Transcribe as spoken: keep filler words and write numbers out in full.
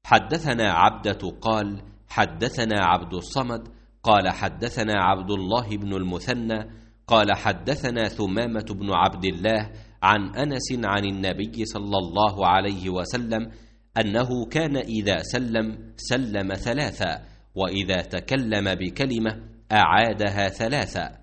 حدثنا عبدة قال حدثنا عبد الصمد قال حدثنا عبد الله بن المثنى قال حدثنا ثمامة بن عبد الله عن أنس عن النبي صلى الله عليه وسلم أنه كان إذا سلم سلم ثلاثا، وإذا تكلم بكلمة أعادها ثلاثا.